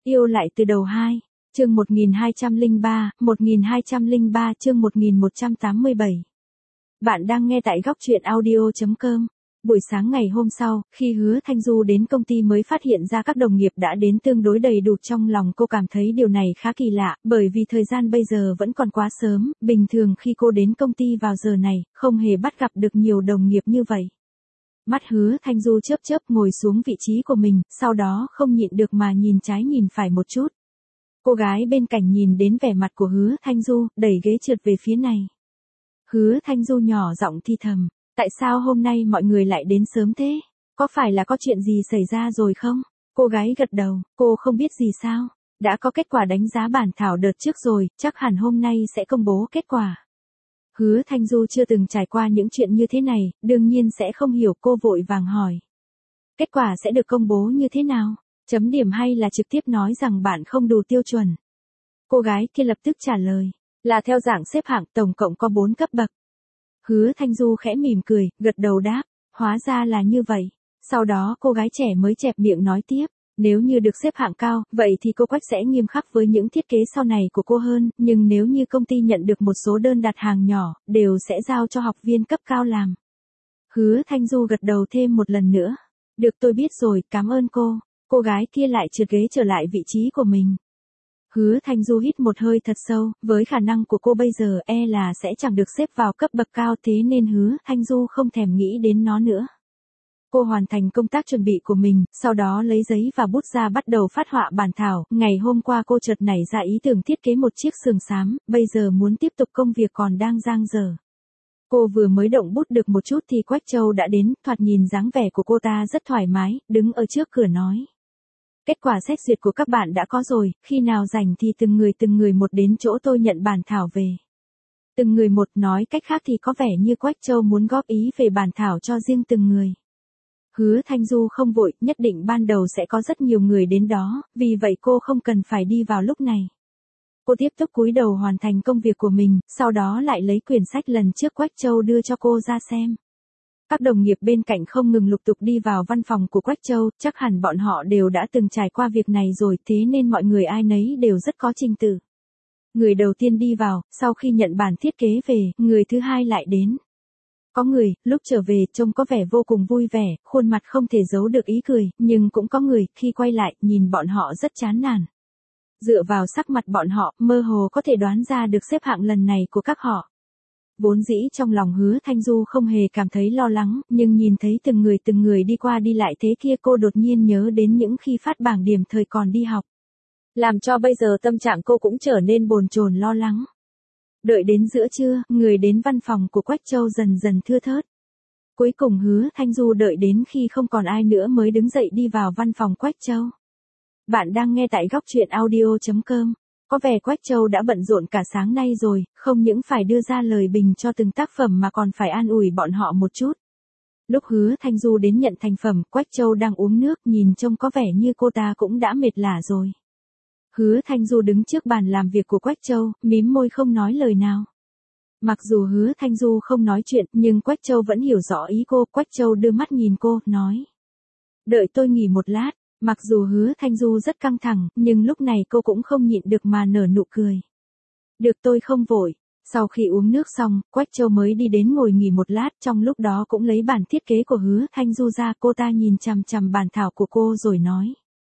Yêu lại từ đầu 2, chương 1203 chương 1187. Bạn đang nghe tại góc truyện audio.com. Buổi sáng ngày hôm sau, khi Hứa Thanh Du đến công ty mới phát hiện ra các đồng nghiệp đã đến tương đối đầy đủ, trong lòng cô cảm thấy điều này khá kỳ lạ, bởi vì thời gian bây giờ vẫn còn quá sớm, bình thường khi cô đến công ty vào giờ này, không hề bắt gặp được nhiều đồng nghiệp như vậy. Mắt Hứa Thanh Du chớp chớp ngồi xuống vị trí của mình, sau đó không nhịn được mà nhìn trái nhìn phải một chút. Cô gái bên cạnh nhìn đến vẻ mặt của Hứa Thanh Du, đẩy ghế trượt về phía này. Hứa Thanh Du nhỏ giọng thì thầm, tại sao hôm nay mọi người lại đến sớm thế? Có phải là có chuyện gì xảy ra rồi không? Cô gái gật đầu, cô không biết gì sao? Đã có kết quả đánh giá bản thảo đợt trước rồi, chắc hẳn hôm nay sẽ công bố kết quả. Hứa Thanh Du chưa từng trải qua những chuyện như thế này, đương nhiên sẽ không hiểu, cô vội vàng hỏi. Kết quả sẽ được công bố như thế nào? Chấm điểm hay là trực tiếp nói rằng bạn không đủ tiêu chuẩn? Cô gái kia lập tức trả lời, là theo dạng xếp hạng, tổng cộng có 4 cấp bậc. Hứa Thanh Du khẽ mỉm cười, gật đầu đáp, hóa ra là như vậy. Sau đó cô gái trẻ mới chẹp miệng nói tiếp, nếu như được xếp hạng cao, vậy thì cô Quách sẽ nghiêm khắc với những thiết kế sau này của cô hơn, nhưng nếu như công ty nhận được một số đơn đặt hàng nhỏ, đều sẽ giao cho học viên cấp cao làm. Hứa Thanh Du gật đầu thêm một lần nữa. Được, tôi biết rồi, cảm ơn cô. Cô gái kia lại trượt ghế trở lại vị trí của mình. Hứa Thanh Du hít một hơi thật sâu, với khả năng của cô bây giờ là sẽ chẳng được xếp vào cấp bậc cao, thế nên Hứa Thanh Du không thèm nghĩ đến nó nữa. Cô hoàn thành công tác chuẩn bị của mình, sau đó lấy giấy và bút ra bắt đầu phát họa bản thảo. Ngày hôm qua cô chợt nảy ra ý tưởng thiết kế một chiếc sườn xám, bây giờ muốn tiếp tục công việc còn đang dang dở. Cô vừa mới động bút được một chút thì Quách Châu đã đến, thoạt nhìn dáng vẻ của cô ta rất thoải mái, đứng ở trước cửa nói. Kết quả xét duyệt của các bạn đã có rồi, khi nào rảnh thì từng người một đến chỗ tôi nhận bản thảo về. Từng người một, nói cách khác thì có vẻ như Quách Châu muốn góp ý về bản thảo cho riêng từng người. Hứa Thanh Du không vội, nhất định ban đầu sẽ có rất nhiều người đến đó, vì vậy cô không cần phải đi vào lúc này. Cô tiếp tục cúi đầu hoàn thành công việc của mình, sau đó lại lấy quyển sách lần trước Quách Châu đưa cho cô ra xem. Các đồng nghiệp bên cạnh không ngừng lục tục đi vào văn phòng của Quách Châu, chắc hẳn bọn họ đều đã từng trải qua việc này rồi, thế nên mọi người ai nấy đều rất có trình tự. Người đầu tiên đi vào, sau khi nhận bản thiết kế về, người thứ hai lại đến. Có người, lúc trở về, trông có vẻ vô cùng vui vẻ, khuôn mặt không thể giấu được ý cười, nhưng cũng có người, khi quay lại, nhìn bọn họ rất chán nản. Dựa vào sắc mặt bọn họ, mơ hồ có thể đoán ra được xếp hạng lần này của các họ. Vốn dĩ trong lòng Hứa Thanh Du không hề cảm thấy lo lắng, nhưng nhìn thấy từng người đi qua đi lại thế kia, cô đột nhiên nhớ đến những khi phát bảng điểm thời còn đi học. Làm cho bây giờ tâm trạng cô cũng trở nên bồn chồn lo lắng. Đợi đến giữa trưa, người đến văn phòng của Quách Châu dần dần thưa thớt. Cuối cùng Hứa Thanh Du đợi đến khi không còn ai nữa mới đứng dậy đi vào văn phòng Quách Châu. Bạn đang nghe tại góc truyện audio.com. Có vẻ Quách Châu đã bận rộn cả sáng nay rồi, không những phải đưa ra lời bình cho từng tác phẩm mà còn phải an ủi bọn họ một chút. Lúc Hứa Thanh Du đến nhận thành phẩm, Quách Châu đang uống nước, nhìn trông có vẻ như cô ta cũng đã mệt lả rồi. Hứa Thanh Du đứng trước bàn làm việc của Quách Châu, mím môi không nói lời nào. Mặc dù Hứa Thanh Du không nói chuyện, nhưng Quách Châu vẫn hiểu rõ ý cô. Quách Châu đưa mắt nhìn cô, nói. Đợi tôi nghỉ một lát. Mặc dù Hứa Thanh Du rất căng thẳng, nhưng lúc này cô cũng không nhịn được mà nở nụ cười. Được, tôi không vội. Sau khi uống nước xong, Quách Châu mới đi đến ngồi nghỉ một lát, trong lúc đó cũng lấy bản thiết kế của Hứa Thanh Du ra. Cô ta nhìn chằm chằm bản thảo của cô rồi nói.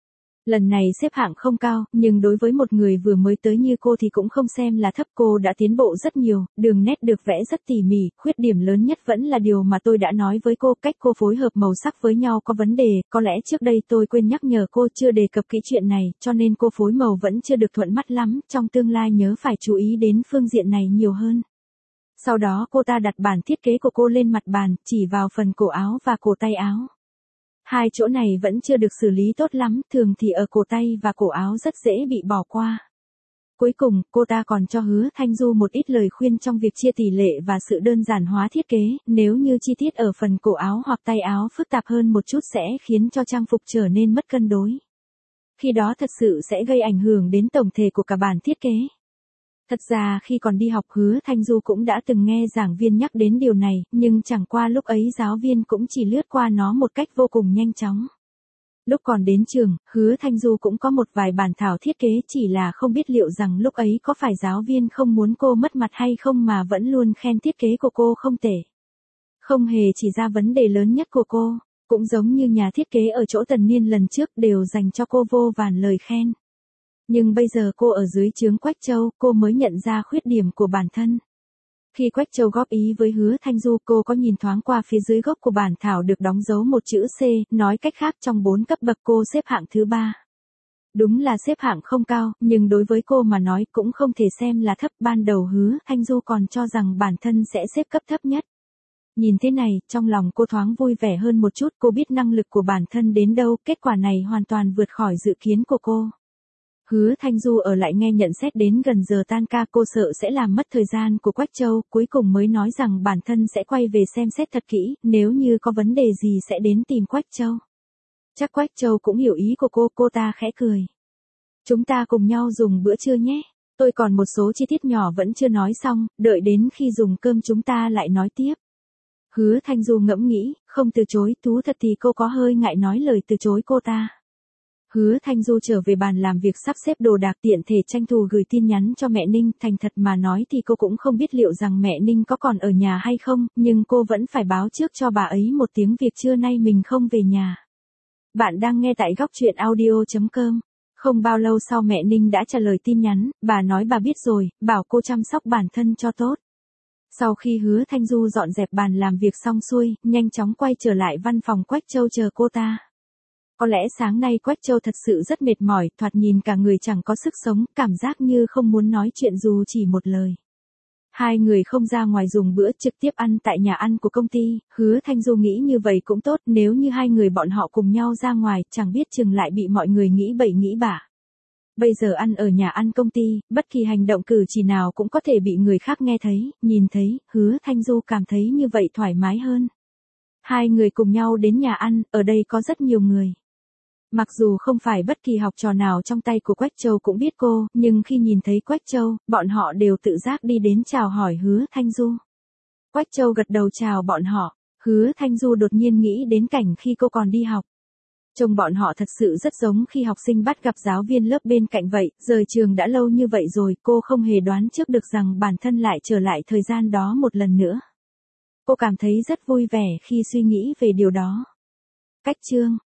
Lần này xếp hạng không cao, nhưng đối với một người vừa mới tới như cô thì cũng không xem là thấp. Cô đã tiến bộ rất nhiều, đường nét được vẽ rất tỉ mỉ, khuyết điểm lớn nhất vẫn là điều mà tôi đã nói với cô, cách cô phối hợp màu sắc với nhau có vấn đề, có lẽ trước đây tôi quên nhắc nhở cô, chưa đề cập kỹ chuyện này, cho nên cô phối màu vẫn chưa được thuận mắt lắm, trong tương lai nhớ phải chú ý đến phương diện này nhiều hơn. Sau đó cô ta đặt bản thiết kế của cô lên mặt bàn, chỉ vào phần cổ áo và cổ tay áo. Hai chỗ này vẫn chưa được xử lý tốt lắm, thường thì ở cổ tay và cổ áo rất dễ bị bỏ qua. Cuối cùng, cô ta còn cho Hứa Thanh Du một ít lời khuyên trong việc chia tỷ lệ và sự đơn giản hóa thiết kế, nếu như chi tiết ở phần cổ áo hoặc tay áo phức tạp hơn một chút sẽ khiến cho trang phục trở nên mất cân đối. Khi đó thật sự sẽ gây ảnh hưởng đến tổng thể của cả bản thiết kế. Thật ra khi còn đi học Hứa Thanh Du cũng đã từng nghe giảng viên nhắc đến điều này, nhưng chẳng qua lúc ấy giáo viên cũng chỉ lướt qua nó một cách vô cùng nhanh chóng. Lúc còn đến trường, Hứa Thanh Du cũng có một vài bản thảo thiết kế, chỉ là không biết liệu rằng lúc ấy có phải giáo viên không muốn cô mất mặt hay không mà vẫn luôn khen thiết kế của cô không tệ. Không hề chỉ ra vấn đề lớn nhất của cô, cũng giống như nhà thiết kế ở chỗ Tần Niên lần trước đều dành cho cô vô vàn lời khen. Nhưng bây giờ cô ở dưới trướng Quách Châu, cô mới nhận ra khuyết điểm của bản thân. Khi Quách Châu góp ý với Hứa Thanh Du, cô có nhìn thoáng qua phía dưới gốc của bản thảo được đóng dấu một chữ C, nói cách khác trong 4 cấp bậc cô xếp hạng thứ 3. Đúng là xếp hạng không cao, nhưng đối với cô mà nói cũng không thể xem là thấp. Ban đầu Hứa Thanh Du còn cho rằng bản thân sẽ xếp cấp thấp nhất. Nhìn thế này, trong lòng cô thoáng vui vẻ hơn một chút, cô biết năng lực của bản thân đến đâu, kết quả này hoàn toàn vượt khỏi dự kiến của cô. Hứa Thanh Du ở lại nghe nhận xét đến gần giờ tan ca, cô sợ sẽ làm mất thời gian của Quách Châu, cuối cùng mới nói rằng bản thân sẽ quay về xem xét thật kỹ, nếu như có vấn đề gì sẽ đến tìm Quách Châu. Chắc Quách Châu cũng hiểu ý của cô ta khẽ cười. Chúng ta cùng nhau dùng bữa trưa nhé, tôi còn một số chi tiết nhỏ vẫn chưa nói xong, đợi đến khi dùng cơm chúng ta lại nói tiếp. Hứa Thanh Du ngẫm nghĩ, không từ chối, thú thật thì cô có hơi ngại nói lời từ chối cô ta. Hứa Thanh Du trở về bàn làm việc sắp xếp đồ đạc, tiện thể tranh thủ gửi tin nhắn cho mẹ Ninh. Thành thật mà nói thì cô cũng không biết liệu rằng mẹ Ninh có còn ở nhà hay không, nhưng cô vẫn phải báo trước cho bà ấy một tiếng việc trưa nay mình không về nhà. Bạn đang nghe tại góc truyện audio.com. Không bao lâu sau mẹ Ninh đã trả lời tin nhắn, bà nói bà biết rồi, bảo cô chăm sóc bản thân cho tốt. Sau khi Hứa Thanh Du dọn dẹp bàn làm việc xong xuôi, nhanh chóng quay trở lại văn phòng Quách Châu chờ cô ta. Có lẽ sáng nay Quách Châu thật sự rất mệt mỏi, thoạt nhìn cả người chẳng có sức sống, cảm giác như không muốn nói chuyện dù chỉ một lời. Hai người không ra ngoài dùng bữa, trực tiếp ăn tại nhà ăn của công ty. Hứa Thanh Du nghĩ như vậy cũng tốt, nếu như hai người bọn họ cùng nhau ra ngoài, chẳng biết chừng lại bị mọi người nghĩ bậy nghĩ bạ. Bây giờ ăn ở nhà ăn công ty, bất kỳ hành động cử chỉ nào cũng có thể bị người khác nghe thấy, nhìn thấy. Hứa Thanh Du cảm thấy như vậy thoải mái hơn. Hai người cùng nhau đến nhà ăn, ở đây có rất nhiều người. Mặc dù không phải bất kỳ học trò nào trong tay của Quách Châu cũng biết cô, nhưng khi nhìn thấy Quách Châu, bọn họ đều tự giác đi đến chào hỏi Hứa Thanh Du. Quách Châu gật đầu chào bọn họ. Hứa Thanh Du đột nhiên nghĩ đến cảnh khi cô còn đi học. Trông bọn họ thật sự rất giống khi học sinh bắt gặp giáo viên lớp bên cạnh vậy, rời trường đã lâu như vậy rồi, cô không hề đoán trước được rằng bản thân lại trở lại thời gian đó một lần nữa. Cô cảm thấy rất vui vẻ khi suy nghĩ về điều đó. Cách chương